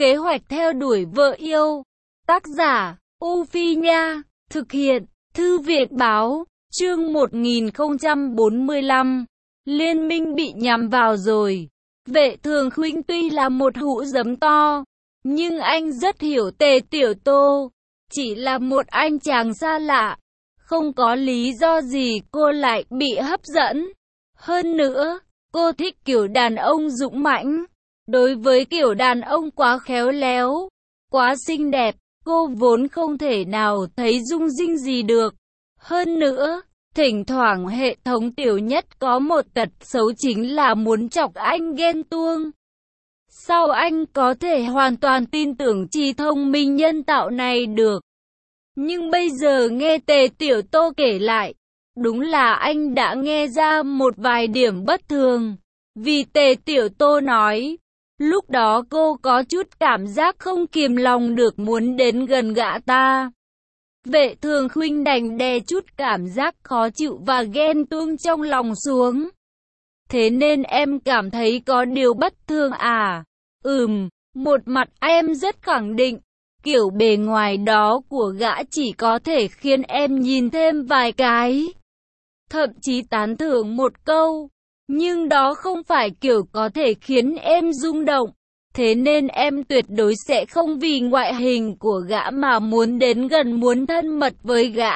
Kế hoạch theo đuổi vợ yêu. Tác giả, U Phi Nha. Thực hiện, Thư viện Báo. Chương 1045. Liên minh bị nhắm vào rồi. Vệ Thường Khuynh tuy là một hũ giấm to, nhưng anh rất hiểu Tề Tiểu Tô. Chỉ là một anh chàng xa lạ, không có lý do gì cô lại bị hấp dẫn. Hơn nữa, cô thích kiểu đàn ông dũng mãnh. Đối với kiểu đàn ông quá khéo léo, quá xinh đẹp, cô vốn không thể nào thấy rung rinh gì được. Hơn nữa, thỉnh thoảng hệ thống Tiểu Nhất có một tật xấu chính là muốn chọc anh ghen tuông. Sao anh có thể hoàn toàn tin tưởng trí thông minh nhân tạo này được? Nhưng bây giờ nghe Tề Tiểu Tô kể lại, đúng là anh đã nghe ra một vài điểm bất thường. Vì Tề Tiểu Tô nói, lúc đó cô có chút cảm giác không kìm lòng được muốn đến gần gã ta. Vệ Thường Khuynh đành đè chút cảm giác khó chịu và ghen tuông trong lòng xuống. Thế nên em cảm thấy có điều bất thường à? Một mặt em rất khẳng định, kiểu bề ngoài đó của gã chỉ có thể khiến em nhìn thêm vài cái, thậm chí tán thưởng một câu. Nhưng đó không phải kiểu có thể khiến em rung động. Thế nên em tuyệt đối sẽ không vì ngoại hình của gã mà muốn đến gần, muốn thân mật với gã.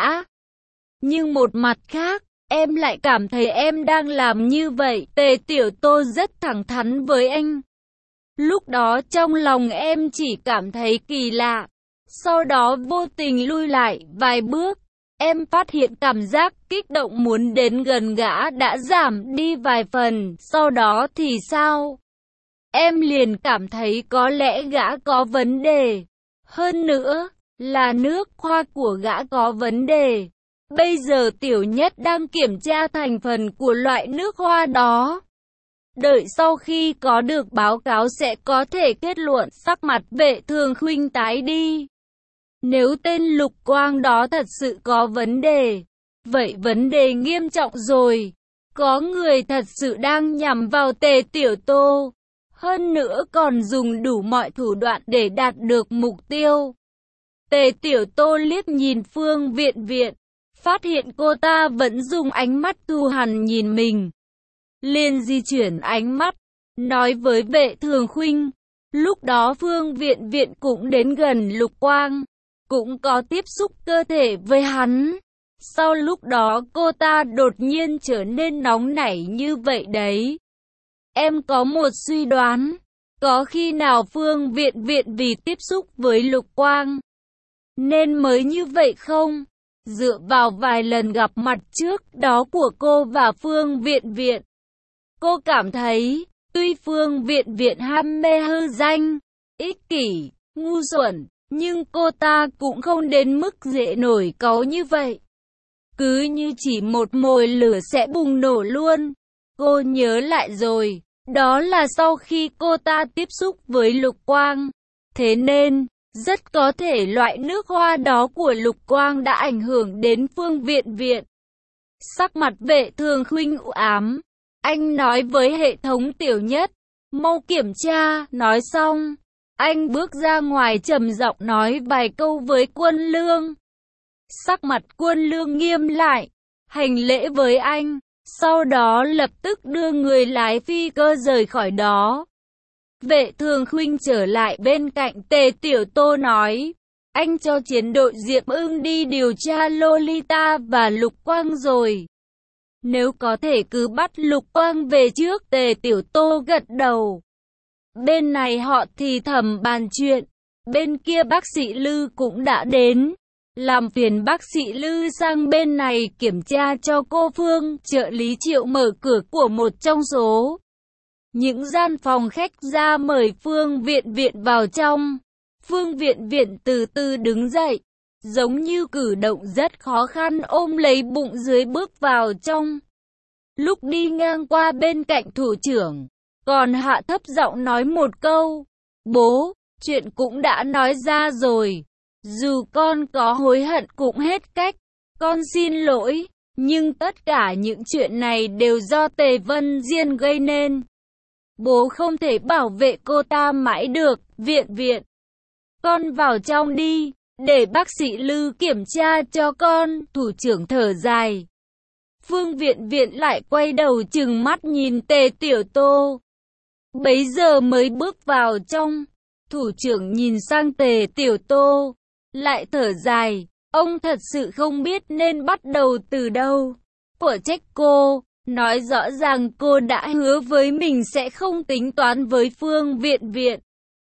Nhưng một mặt khác, em lại cảm thấy em đang làm như vậy. Tề Tiểu Tô rất thẳng thắn với anh. Lúc đó trong lòng em chỉ cảm thấy kỳ lạ. Sau đó vô tình lui lại vài bước. Em phát hiện cảm giác kích động muốn đến gần gã đã giảm đi vài phần. Sau đó thì sao? Em liền cảm thấy có lẽ gã có vấn đề. Hơn nữa, là nước hoa của gã có vấn đề. Bây giờ Tiểu Nhất đang kiểm tra thành phần của loại nước hoa đó. Đợi sau khi có được báo cáo sẽ có thể kết luận. Sắc mặt Vệ Thường Khuynh tái đi. Nếu tên Lục Quang đó thật sự có vấn đề, vậy vấn đề nghiêm trọng rồi. Có người thật sự đang nhắm vào Tề Tiểu Tô. Hơn nữa còn dùng đủ mọi thủ đoạn để đạt được mục tiêu. Tề Tiểu Tô liếc nhìn Phương Viện Viện, phát hiện cô ta vẫn dùng ánh mắt thù hằn nhìn mình. Liền di chuyển ánh mắt, nói với Vệ Thường Khuynh. Lúc đó Phương Viện Viện cũng đến gần Lục Quang, cũng có tiếp xúc cơ thể với hắn. Sau lúc đó cô ta đột nhiên trở nên nóng nảy như vậy đấy. Em có một suy đoán, có khi nào Phương Viện Viện vì tiếp xúc với Lục Quang nên mới như vậy không? Dựa vào vài lần gặp mặt trước đó của cô và Phương Viện Viện, cô cảm thấy, tuy Phương Viện Viện ham mê hư danh, ích kỷ, ngu xuẩn, nhưng cô ta cũng không đến mức dễ nổi cáu như vậy. Cứ như chỉ một mồi lửa sẽ bùng nổ luôn. Cô nhớ lại rồi, đó là sau khi cô ta tiếp xúc với Lục Quang. Thế nên, rất có thể loại nước hoa đó của Lục Quang đã ảnh hưởng đến Phương Viện Viện. Sắc mặt Vệ Thường Khuynh u ám. Anh nói với hệ thống Tiểu Nhất, mau kiểm tra. Nói xong, anh bước ra ngoài trầm giọng nói vài câu với Quân Lương. Sắc mặt Quân Lương nghiêm lại, hành lễ với anh, sau đó lập tức đưa người lái phi cơ rời khỏi đó. Vệ Thường Khuynh trở lại bên cạnh Tề Tiểu Tô nói, anh cho chiến đội Diệp Ưng đi điều tra Lolita và Lục Quang rồi. Nếu có thể cứ bắt Lục Quang về trước. Tề Tiểu Tô gật đầu. Bên này họ thì thầm bàn chuyện, bên kia bác sĩ Lư cũng đã đến. Làm phiền bác sĩ Lư sang bên này kiểm tra cho cô Phương. Trợ lý Triệu mở cửa của một trong số những gian phòng khách ra mời Phương Viện Viện vào trong. Phương Viện Viện từ từ đứng dậy, giống như cử động rất khó khăn ôm lấy bụng dưới bước vào trong. Lúc đi ngang qua bên cạnh thủ trưởng, còn hạ thấp giọng nói một câu, bố, chuyện cũng đã nói ra rồi. Dù con có hối hận cũng hết cách, con xin lỗi, nhưng tất cả những chuyện này đều do Tề Vân Diên gây nên. Bố không thể bảo vệ cô ta mãi được. Viện, con vào trong đi, để bác sĩ Lư kiểm tra cho con. Thủ trưởng thở dài. Phương Viện lại quay đầu trừng mắt nhìn Tề Tiểu Tô. Bấy giờ mới bước vào trong. Thủ trưởng nhìn sang Tề Tiểu Tô, lại thở dài. Ông thật sự không biết nên bắt đầu từ đâu. Của trách cô, nói rõ ràng cô đã hứa với mình sẽ không tính toán với Phương Viện.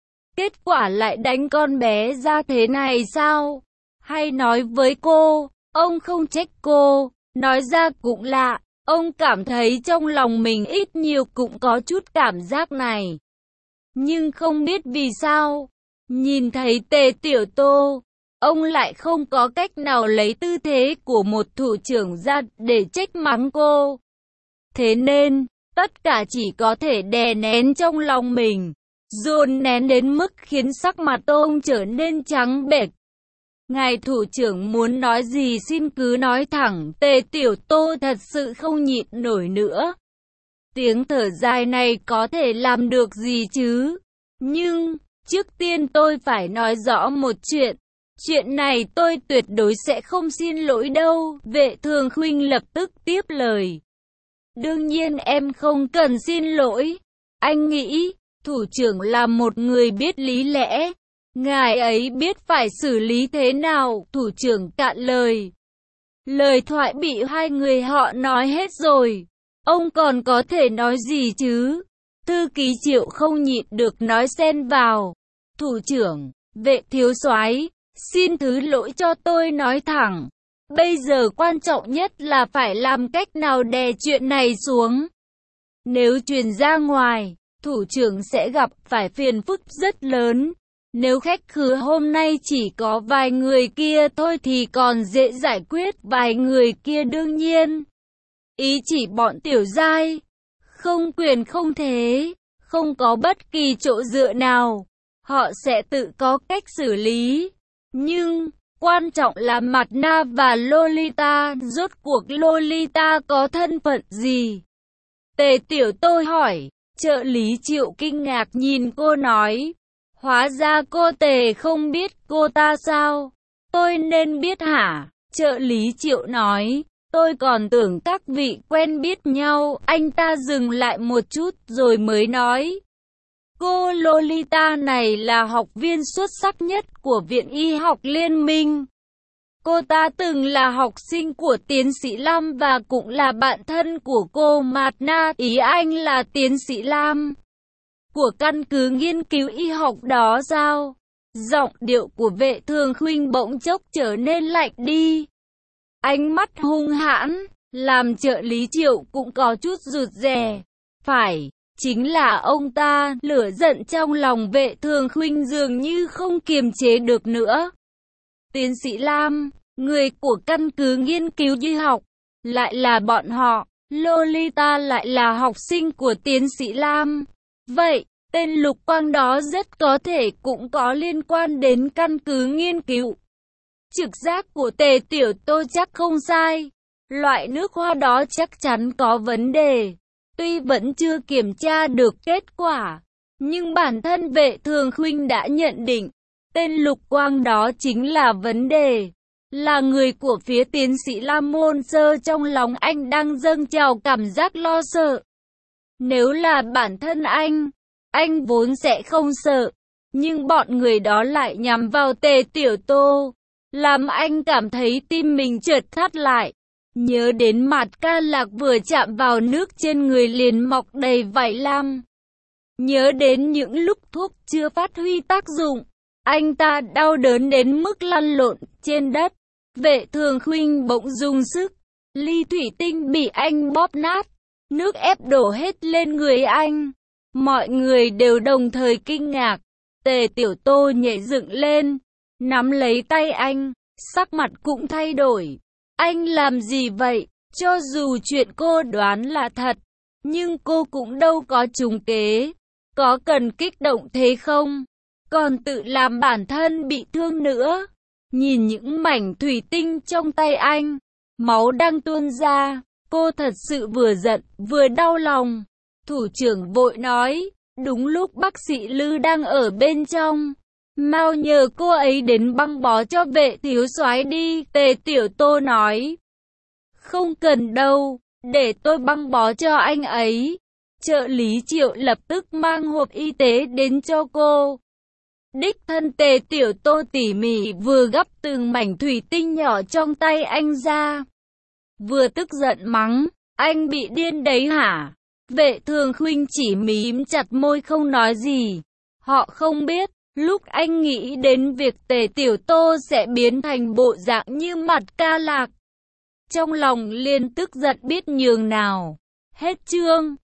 Kết quả lại đánh con bé ra thế này sao? Hay nói với cô, ông không trách cô, nói ra cũng lạ. Ông cảm thấy trong lòng mình ít nhiều cũng có chút cảm giác này. Nhưng không biết vì sao, nhìn thấy Tề Tiểu Tô, ông lại không có cách nào lấy tư thế của một thủ trưởng ra để trách mắng cô. Thế nên, tất cả chỉ có thể đè nén trong lòng mình, dồn nén đến mức khiến sắc mặt ông trở nên trắng bệch. Ngài thủ trưởng muốn nói gì xin cứ nói thẳng. Tề Tiểu Tô thật sự không nhịn nổi nữa. Tiếng thở dài này có thể làm được gì chứ? Nhưng, trước tiên tôi phải nói rõ một chuyện. Chuyện này tôi tuyệt đối sẽ không xin lỗi đâu. Vệ Thường Khuynh lập tức tiếp lời. Đương nhiên em không cần xin lỗi. Anh nghĩ, thủ trưởng là một người biết lý lẽ. Ngài ấy biết phải xử lý thế nào. Thủ trưởng cạn lời. Lời thoại bị hai người họ nói hết rồi. Ông còn có thể nói gì chứ? Thư ký Triệu không nhịn được nói xen vào. Thủ trưởng, Vệ thiếu soái, xin thứ lỗi cho tôi nói thẳng. Bây giờ quan trọng nhất là phải làm cách nào đè chuyện này xuống. Nếu truyền ra ngoài, thủ trưởng sẽ gặp phải phiền phức rất lớn. Nếu khách khứa hôm nay chỉ có vài người kia thôi thì còn dễ giải quyết. Vài người kia đương nhiên ý chỉ bọn Tiểu Giai, không quyền không thế, không có bất kỳ chỗ dựa nào, họ sẽ tự có cách xử lý. Nhưng, quan trọng là Mạt Na và Lolita, rốt cuộc Lolita có thân phận gì? Tề Tiểu Tô hỏi, trợ lý Triệu kinh ngạc nhìn cô nói, hóa ra cô Tề không biết cô ta sao? Tôi nên biết hả? Trợ lý Triệu nói. Tôi còn tưởng các vị quen biết nhau. Anh ta dừng lại một chút rồi mới nói. Cô Lolita này là học viên xuất sắc nhất của Viện Y học Liên minh. Cô ta từng là học sinh của tiến sĩ Lam và cũng là bạn thân của cô Mạt Na. Ý anh là tiến sĩ Lam của căn cứ nghiên cứu y học đó sao? Giọng điệu của Vệ Thường Khuynh bỗng chốc trở nên lạnh đi. Ánh mắt hung hãn, làm trợ lý Triệu cũng có chút rụt rè. Phải, chính là ông ta. Lửa giận trong lòng Vệ Thường Khuynh dường như không kiềm chế được nữa. Tiến sĩ Lam, người của căn cứ nghiên cứu y học, lại là bọn họ. Lolita lại là học sinh của tiến sĩ Lam. Vậy, tên Lục Quang đó rất có thể cũng có liên quan đến căn cứ nghiên cứu. Trực giác của Tề Tiểu Tô chắc không sai. Loại nước hoa đó chắc chắn có vấn đề. Tuy vẫn chưa kiểm tra được kết quả, nhưng bản thân Vệ Thường Khuynh đã nhận định, tên Lục Quang đó chính là vấn đề. Là người của phía tiến sĩ Lam Môn Sơ, trong lòng anh đang dâng trào cảm giác lo sợ. Nếu là bản thân anh vốn sẽ không sợ. Nhưng bọn người đó lại nhắm vào Tề Tiểu Tô, làm anh cảm thấy tim mình chợt thắt lại. Nhớ đến Mạt Ca Lạc vừa chạm vào nước trên người liền mọc đầy vảy lam. Nhớ đến những lúc thuốc chưa phát huy tác dụng, anh ta đau đớn đến mức lăn lộn trên đất. Vệ Thường Khuynh bỗng dùng sức, ly thủy tinh bị anh bóp nát, nước ép đổ hết lên người anh. Mọi người đều đồng thời kinh ngạc. Tề Tiểu Tô nhảy dựng lên, nắm lấy tay anh, sắc mặt cũng thay đổi. Anh làm gì vậy? Cho dù chuyện cô đoán là thật, nhưng cô cũng đâu có trúng kế. Có cần kích động thế không? Còn tự làm bản thân bị thương nữa. Nhìn những mảnh thủy tinh trong tay anh, máu đang tuôn ra, cô thật sự vừa giận vừa đau lòng. Thủ trưởng vội nói, Đúng lúc bác sĩ Lư đang ở bên trong, mau nhờ cô ấy đến băng bó cho Vệ thiếu soái đi. Tề Tiểu Tô nói, không cần đâu, để tôi băng bó cho anh ấy. Trợ lý Triệu lập tức mang hộp y tế đến cho cô. Đích thân Tề Tiểu Tô tỉ mỉ vừa gấp từng mảnh thủy tinh nhỏ trong tay anh ra, vừa tức giận mắng, anh bị điên đấy hả? Vệ Thường Khuynh chỉ mím chặt môi không nói gì. Họ không biết, lúc anh nghĩ đến việc Tề Tiểu Tô sẽ biến thành bộ dạng như Mặt Ca Lạc, trong lòng liền tức giận biết nhường nào. Hết chương.